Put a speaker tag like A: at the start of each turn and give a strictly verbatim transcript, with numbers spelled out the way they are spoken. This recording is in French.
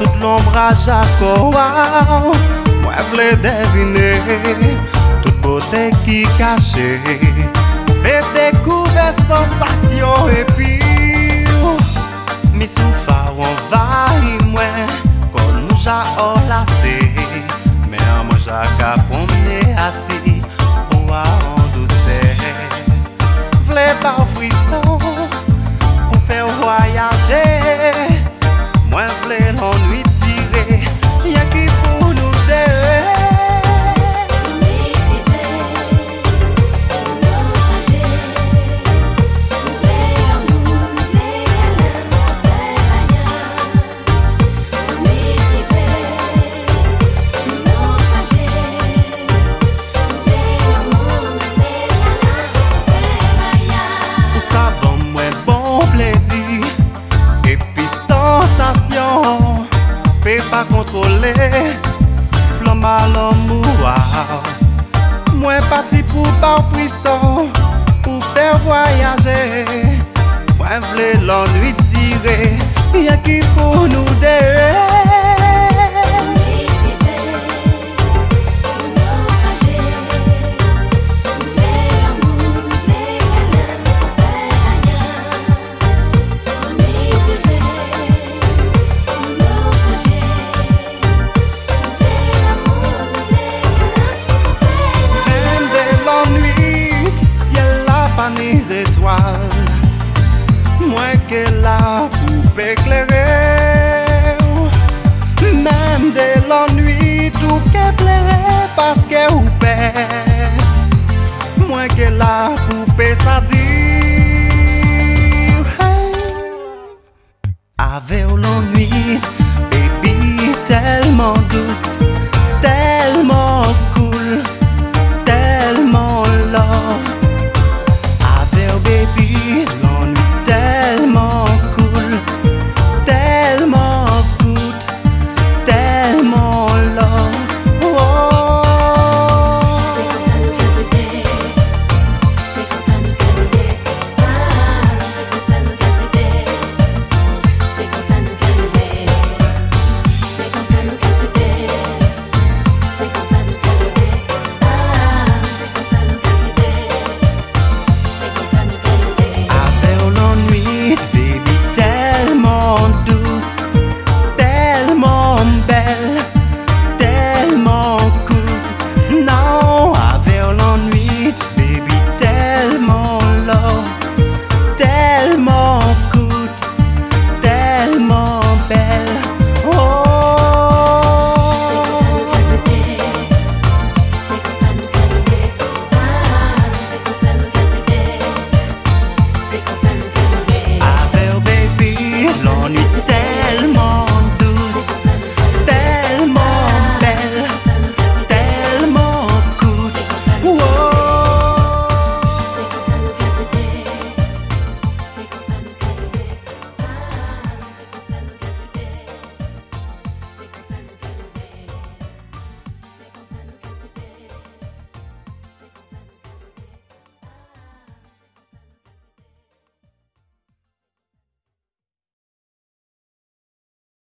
A: toute l'ombrage à quoi moi v'lais deviner toute beauté qui cachée et découvert sensation et puis mi soufa on va y moi comme nous ja enlacé mais moi ja ka promener assis pour en douceur v'lais pas frisson pour faire voyager moi v'lais l'ennui tirer y'a qui pour nous deux. Pas contrôler flamme à l'amour moi parti pour pas frisson pour faire voyager moi v'lais l'ennui tirer y'a qui pour nous deux. Les étoiles, moi que la pour éclairer, même de l'ennui tout qu'éclairer parce que ou perd, moi que la poupée ça dit, hey. Avec l'ennui.